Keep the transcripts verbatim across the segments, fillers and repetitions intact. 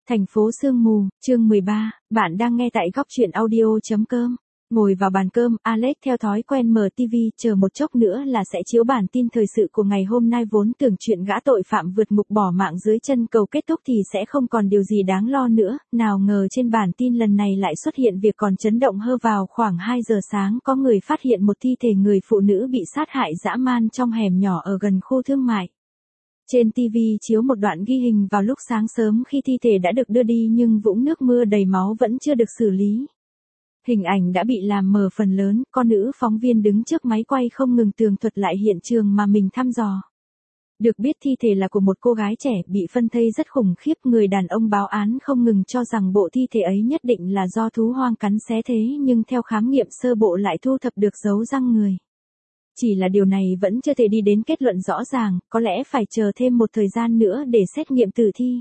Thành phố sương mù, chương mười ba, bạn đang nghe tại góc truyện audio chấm com. Ngồi vào bàn cơm, Alex theo thói quen mở ti vi, chờ một chốc nữa là sẽ chiếu bản tin thời sự của ngày hôm nay. Vốn tưởng chuyện gã tội phạm vượt ngục bỏ mạng dưới chân cầu kết thúc thì sẽ không còn điều gì đáng lo nữa, nào ngờ trên bản tin lần này lại xuất hiện việc còn chấn động hơn. Vào khoảng hai giờ sáng có người phát hiện một thi thể người phụ nữ bị sát hại dã man trong hẻm nhỏ ở gần khu thương mại. Trên ti vi chiếu một đoạn ghi hình vào lúc sáng sớm khi thi thể đã được đưa đi nhưng vũng nước mưa đầy máu vẫn chưa được xử lý. Hình ảnh đã bị làm mờ phần lớn, con nữ phóng viên đứng trước máy quay không ngừng tường thuật lại hiện trường mà mình thăm dò. Được biết thi thể là của một cô gái trẻ bị phân thây rất khủng khiếp. Người đàn ông báo án không ngừng cho rằng bộ thi thể ấy nhất định là do thú hoang cắn xé, thế nhưng theo khám nghiệm sơ bộ lại thu thập được dấu răng người. Chỉ là điều này vẫn chưa thể đi đến kết luận rõ ràng, có lẽ phải chờ thêm một thời gian nữa để xét nghiệm tử thi.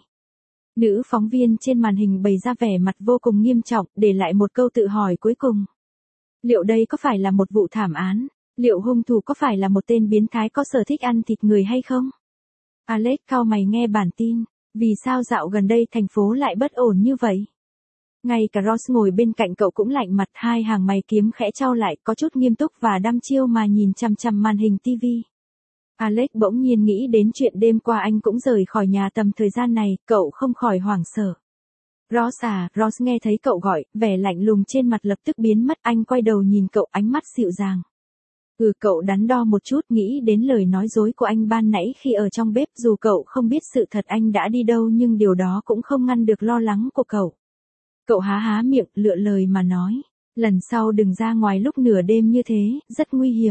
Nữ phóng viên trên màn hình bày ra vẻ mặt vô cùng nghiêm trọng, để lại một câu tự hỏi cuối cùng. Liệu đây có phải là một vụ thảm án? Liệu hung thủ có phải là một tên biến thái có sở thích ăn thịt người hay không? Alex cau mày nghe bản tin. Vì sao dạo gần đây thành phố lại bất ổn như vậy? Ngay cả Ross ngồi bên cạnh cậu cũng lạnh mặt, hai hàng mày kiếm khẽ chau lại, có chút nghiêm túc và đăm chiêu mà nhìn chằm chằm màn hình ti vi. Alex bỗng nhiên nghĩ đến chuyện đêm qua anh cũng rời khỏi nhà tầm thời gian này, cậu không khỏi hoảng sợ. Ross à, Ross nghe thấy cậu gọi, vẻ lạnh lùng trên mặt lập tức biến mất, anh quay đầu nhìn cậu, ánh mắt dịu dàng. Ừ, cậu đắn đo một chút, nghĩ đến lời nói dối của anh ban nãy khi ở trong bếp, dù cậu không biết sự thật anh đã đi đâu nhưng điều đó cũng không ngăn được lo lắng của cậu. Cậu há há miệng, lựa lời mà nói, lần sau đừng ra ngoài lúc nửa đêm như thế, rất nguy hiểm.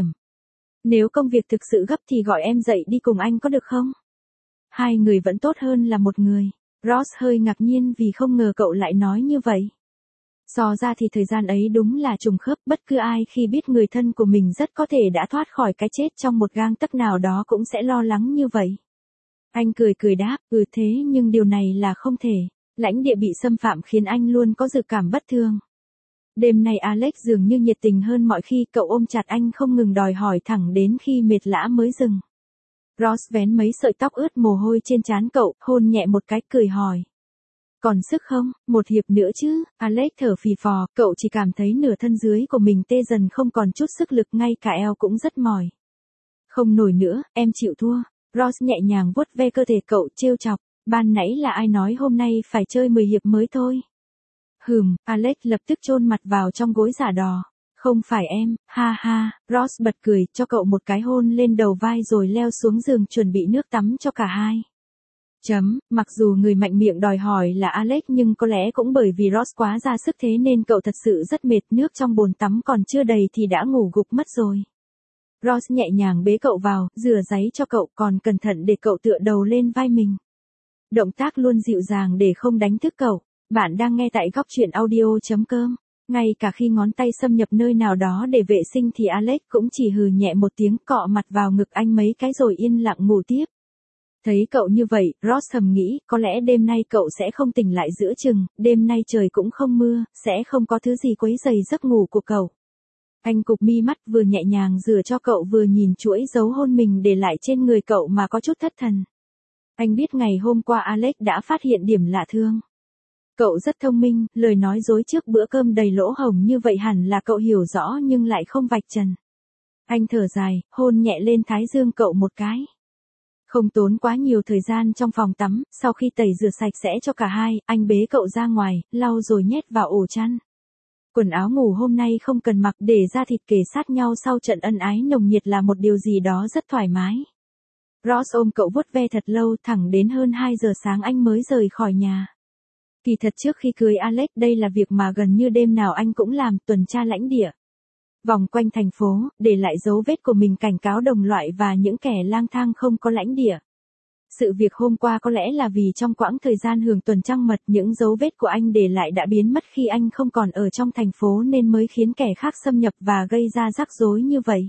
Nếu công việc thực sự gấp thì gọi em dậy đi cùng anh có được không? Hai người vẫn tốt hơn là một người. Ross hơi ngạc nhiên vì không ngờ cậu lại nói như vậy. So ra thì thời gian ấy đúng là trùng khớp, bất cứ ai khi biết người thân của mình rất có thể đã thoát khỏi cái chết trong một gang tấc nào đó cũng sẽ lo lắng như vậy. Anh cười cười đáp, ừ thế nhưng điều này là không thể. Lãnh địa bị xâm phạm khiến anh luôn có dự cảm bất thường. Đêm nay Alex dường như nhiệt tình hơn mọi khi, cậu ôm chặt anh không ngừng đòi hỏi thẳng đến khi mệt lã mới dừng. Ross vén mấy sợi tóc ướt mồ hôi trên trán cậu, hôn nhẹ một cái, cười hỏi. Còn sức không, một hiệp nữa chứ? Alex thở phì phò, cậu chỉ cảm thấy nửa thân dưới của mình tê dần không còn chút sức lực, ngay cả eo cũng rất mỏi. Không nổi nữa, em chịu thua. Ross nhẹ nhàng vuốt ve cơ thể cậu, trêu chọc. Ban nãy là ai nói hôm nay phải chơi mười hiệp mới thôi? Hừm, Alex lập tức chôn mặt vào trong gối giả đò. Không phải em, ha ha, Ross bật cười, cho cậu một cái hôn lên đầu vai rồi leo xuống giường chuẩn bị nước tắm cho cả hai. Chấm, mặc dù người mạnh miệng đòi hỏi là Alex nhưng có lẽ cũng bởi vì Ross quá ra sức thế nên cậu thật sự rất mệt, nước trong bồn tắm còn chưa đầy thì đã ngủ gục mất rồi. Ross nhẹ nhàng bế cậu vào, rửa ráy cho cậu, còn cẩn thận để cậu tựa đầu lên vai mình. Động tác luôn dịu dàng để không đánh thức cậu. Bạn đang nghe tại góc truyện audio chấm com. Ngay cả khi ngón tay xâm nhập nơi nào đó để vệ sinh thì Alex cũng chỉ hừ nhẹ một tiếng, cọ mặt vào ngực anh mấy cái rồi yên lặng ngủ tiếp. Thấy cậu như vậy, Ross thầm nghĩ, có lẽ đêm nay cậu sẽ không tỉnh lại giữa chừng, đêm nay trời cũng không mưa, sẽ không có thứ gì quấy rầy giấc ngủ của cậu. Anh cụp mi mắt, vừa nhẹ nhàng rửa cho cậu vừa nhìn chuỗi dấu hôn mình để lại trên người cậu mà có chút thất thần. Anh biết ngày hôm qua Alex đã phát hiện điểm lạ thường. Cậu rất thông minh, lời nói dối trước bữa cơm đầy lỗ hổng như vậy hẳn là cậu hiểu rõ nhưng lại không vạch trần. Anh thở dài, hôn nhẹ lên thái dương cậu một cái. Không tốn quá nhiều thời gian trong phòng tắm, sau khi tẩy rửa sạch sẽ cho cả hai, anh bế cậu ra ngoài, lau rồi nhét vào ổ chăn. Quần áo ngủ hôm nay không cần mặc, để da thịt kề sát nhau sau trận ân ái nồng nhiệt là một điều gì đó rất thoải mái. Ross ôm cậu vuốt ve thật lâu, thẳng đến hơn hai giờ sáng anh mới rời khỏi nhà. Kỳ thật trước khi cưới Alex đây là việc mà gần như đêm nào anh cũng làm, tuần tra lãnh địa. Vòng quanh thành phố, để lại dấu vết của mình, cảnh cáo đồng loại và những kẻ lang thang không có lãnh địa. Sự việc hôm qua có lẽ là vì trong quãng thời gian hưởng tuần trăng mật những dấu vết của anh để lại đã biến mất khi anh không còn ở trong thành phố nên mới khiến kẻ khác xâm nhập và gây ra rắc rối như vậy.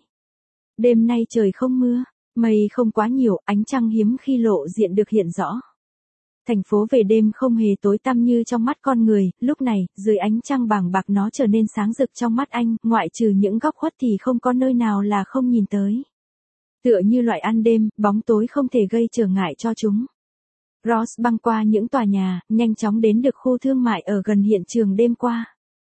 Đêm nay trời không mưa. Mây không quá nhiều, ánh trăng hiếm khi lộ diện được hiện rõ. Thành phố về đêm không hề tối tăm như trong mắt con người, lúc này, dưới ánh trăng bàng bạc nó trở nên sáng rực trong mắt anh, ngoại trừ những góc khuất thì không có nơi nào là không nhìn tới. Tựa như loại ăn đêm, bóng tối không thể gây trở ngại cho chúng. Ross băng qua những tòa nhà, nhanh chóng đến được khu thương mại ở gần hiện trường đêm qua.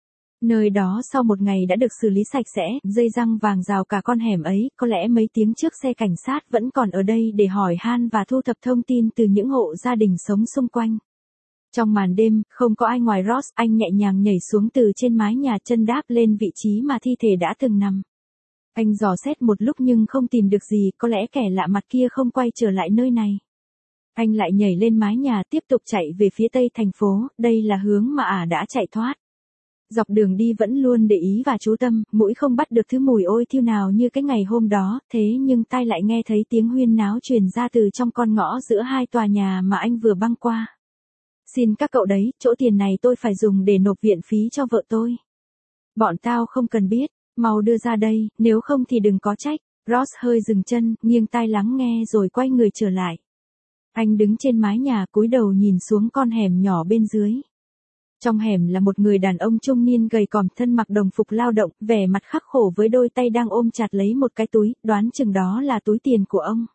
Nơi đó sau một ngày đã được xử lý sạch sẽ, dây răng vàng rào cả con hẻm ấy, có lẽ mấy tiếng trước xe cảnh sát vẫn còn ở đây để hỏi han và thu thập thông tin từ những hộ gia đình sống xung quanh. Trong màn đêm, không có ai ngoài Ross, anh nhẹ nhàng nhảy xuống từ trên mái nhà, chân đáp lên vị trí mà thi thể đã từng nằm. Anh dò xét một lúc nhưng không tìm được gì, có lẽ kẻ lạ mặt kia không quay trở lại nơi này. Anh lại nhảy lên mái nhà, tiếp tục chạy về phía tây thành phố, đây là hướng mà ả đã chạy thoát. Dọc đường đi vẫn luôn để ý và chú tâm, mũi không bắt được thứ mùi ôi thiêu nào như cái ngày hôm đó, thế nhưng tai lại nghe thấy tiếng huyên náo truyền ra từ trong con ngõ giữa hai tòa nhà mà anh vừa băng qua. Xin các cậu đấy, chỗ tiền này tôi phải dùng để nộp viện phí cho vợ tôi. Bọn tao không cần biết, mau đưa ra đây, nếu không thì đừng có trách. Ross hơi dừng chân, nghiêng tai lắng nghe rồi quay người trở lại. Anh đứng trên mái nhà cúi đầu nhìn xuống con hẻm nhỏ bên dưới. Trong hẻm là một người đàn ông trung niên gầy còm, thân mặc đồng phục lao động, vẻ mặt khắc khổ với đôi tay đang ôm chặt lấy một cái túi, đoán chừng đó là túi tiền của ông.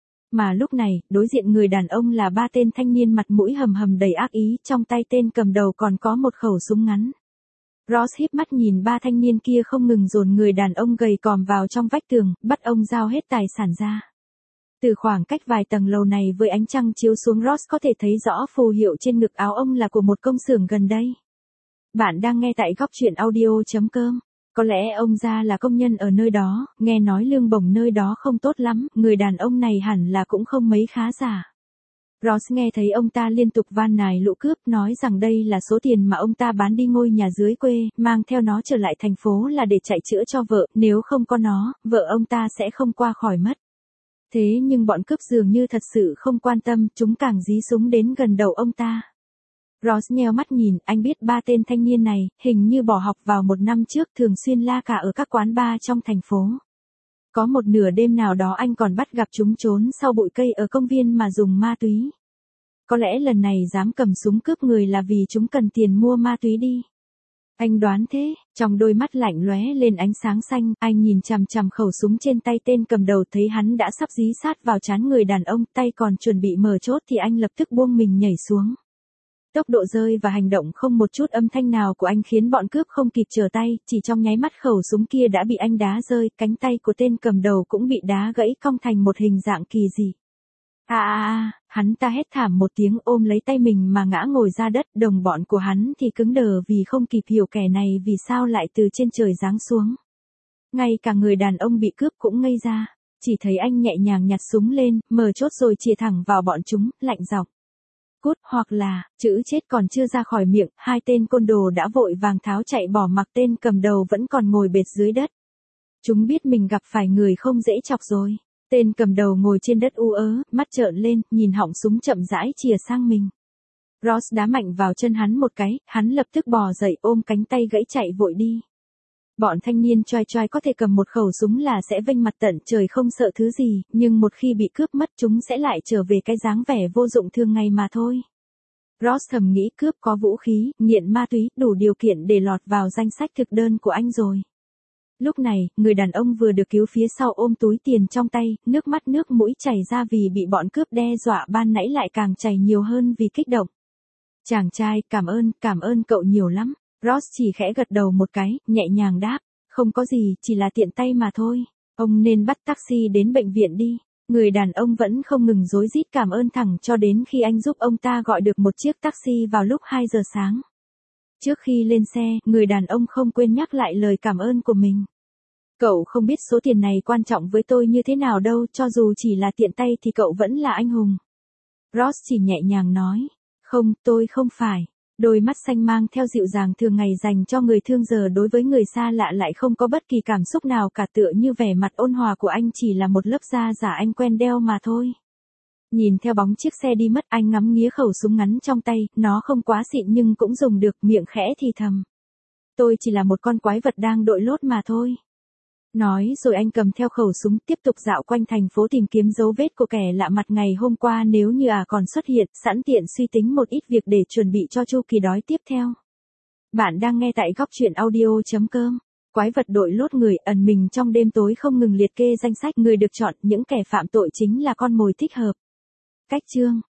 Mà lúc này, đối diện người đàn ông là ba tên thanh niên mặt mũi hầm hầm đầy ác ý, trong tay tên cầm đầu còn có một khẩu súng ngắn. Ross híp mắt nhìn ba thanh niên kia không ngừng dồn người đàn ông gầy còm vào trong vách tường, bắt ông giao hết tài sản ra. Từ khoảng cách vài tầng lầu này với ánh trăng chiếu xuống, Ross có thể thấy rõ phù hiệu trên ngực áo ông là của một công xưởng gần đây. Bạn đang nghe tại góc truyện audio chấm com. Có lẽ ông ra là công nhân ở nơi đó, nghe nói lương bổng nơi đó không tốt lắm, người đàn ông này hẳn là cũng không mấy khá giả. Ross nghe thấy ông ta liên tục van nài lũ cướp, nói rằng đây là số tiền mà ông ta bán đi ngôi nhà dưới quê, mang theo nó trở lại thành phố là để chạy chữa cho vợ, nếu không có nó, vợ ông ta sẽ không qua khỏi mất. Thế nhưng bọn cướp dường như thật sự không quan tâm, chúng càng dí súng đến gần đầu ông ta. Ross nheo mắt nhìn, anh biết ba tên thanh niên này, hình như bỏ học vào một năm trước, thường xuyên la cà ở các quán bar trong thành phố. Có một nửa đêm nào đó anh còn bắt gặp chúng trốn sau bụi cây ở công viên mà dùng ma túy. Có lẽ lần này dám cầm súng cướp người là vì chúng cần tiền mua ma túy đi. Anh đoán thế, trong đôi mắt lạnh lóe lên ánh sáng xanh, anh nhìn chằm chằm khẩu súng trên tay tên cầm đầu, thấy hắn đã sắp dí sát vào trán người đàn ông, tay còn chuẩn bị mở chốt thì anh lập tức buông mình nhảy xuống. Tốc độ rơi và hành động không một chút âm thanh nào của anh khiến bọn cướp không kịp trở tay, chỉ trong nháy mắt khẩu súng kia đã bị anh đá rơi, cánh tay của tên cầm đầu cũng bị đá gãy cong thành một hình dạng kỳ dị. À à à, hắn ta hét thảm một tiếng, ôm lấy tay mình mà ngã ngồi ra đất, đồng bọn của hắn thì cứng đờ vì không kịp hiểu kẻ này vì sao lại từ trên trời giáng xuống. Ngay cả người đàn ông bị cướp cũng ngây ra, chỉ thấy anh nhẹ nhàng nhặt súng lên, mở chốt rồi chĩa thẳng vào bọn chúng, lạnh giọng. Cút, hoặc là, chữ chết còn chưa ra khỏi miệng, hai tên côn đồ đã vội vàng tháo chạy bỏ mặc tên cầm đầu vẫn còn ngồi bệt dưới đất. Chúng biết mình gặp phải người không dễ chọc rồi. Tên cầm đầu ngồi trên đất u ớ, mắt trợn lên, nhìn họng súng chậm rãi chìa sang mình. Ross đá mạnh vào chân hắn một cái, hắn lập tức bò dậy ôm cánh tay gãy chạy vội đi. Bọn thanh niên choai choai có thể cầm một khẩu súng là sẽ vênh mặt tận trời không sợ thứ gì, nhưng một khi bị cướp mất chúng sẽ lại trở về cái dáng vẻ vô dụng thường ngày mà thôi. Ross thầm nghĩ cướp có vũ khí, nghiện ma túy, đủ điều kiện để lọt vào danh sách thực đơn của anh rồi. Lúc này, người đàn ông vừa được cứu phía sau ôm túi tiền trong tay, nước mắt nước mũi chảy ra vì bị bọn cướp đe dọa ban nãy lại càng chảy nhiều hơn vì kích động. Chàng trai, cảm ơn, cảm ơn cậu nhiều lắm. Ross chỉ khẽ gật đầu một cái, nhẹ nhàng đáp, không có gì, chỉ là tiện tay mà thôi. Ông nên bắt taxi đến bệnh viện đi. Người đàn ông vẫn không ngừng rối rít cảm ơn thẳng cho đến khi anh giúp ông ta gọi được một chiếc taxi vào lúc hai giờ sáng. Trước khi lên xe, người đàn ông không quên nhắc lại lời cảm ơn của mình. Cậu không biết số tiền này quan trọng với tôi như thế nào đâu, cho dù chỉ là tiện tay thì cậu vẫn là anh hùng. Ross chỉ nhẹ nhàng nói, không, tôi không phải. Đôi mắt xanh mang theo dịu dàng thường ngày dành cho người thương giờ đối với người xa lạ lại không có bất kỳ cảm xúc nào cả, tựa như vẻ mặt ôn hòa của anh chỉ là một lớp da giả anh quen đeo mà thôi. Nhìn theo bóng chiếc xe đi mất, anh ngắm nghía khẩu súng ngắn trong tay, nó không quá xịn nhưng cũng dùng được, miệng khẽ thì thầm. Tôi chỉ là một con quái vật đang đội lốt mà thôi. Nói rồi anh cầm theo khẩu súng tiếp tục dạo quanh thành phố tìm kiếm dấu vết của kẻ lạ mặt ngày hôm qua nếu như à còn xuất hiện, sẵn tiện suy tính một ít việc để chuẩn bị cho chu kỳ đói tiếp theo. Bạn đang nghe tại góc truyện audio chấm com. Quái vật đội lốt người ẩn mình trong đêm tối không ngừng liệt kê danh sách người được chọn, những kẻ phạm tội chính là con mồi thích hợp. Cách chương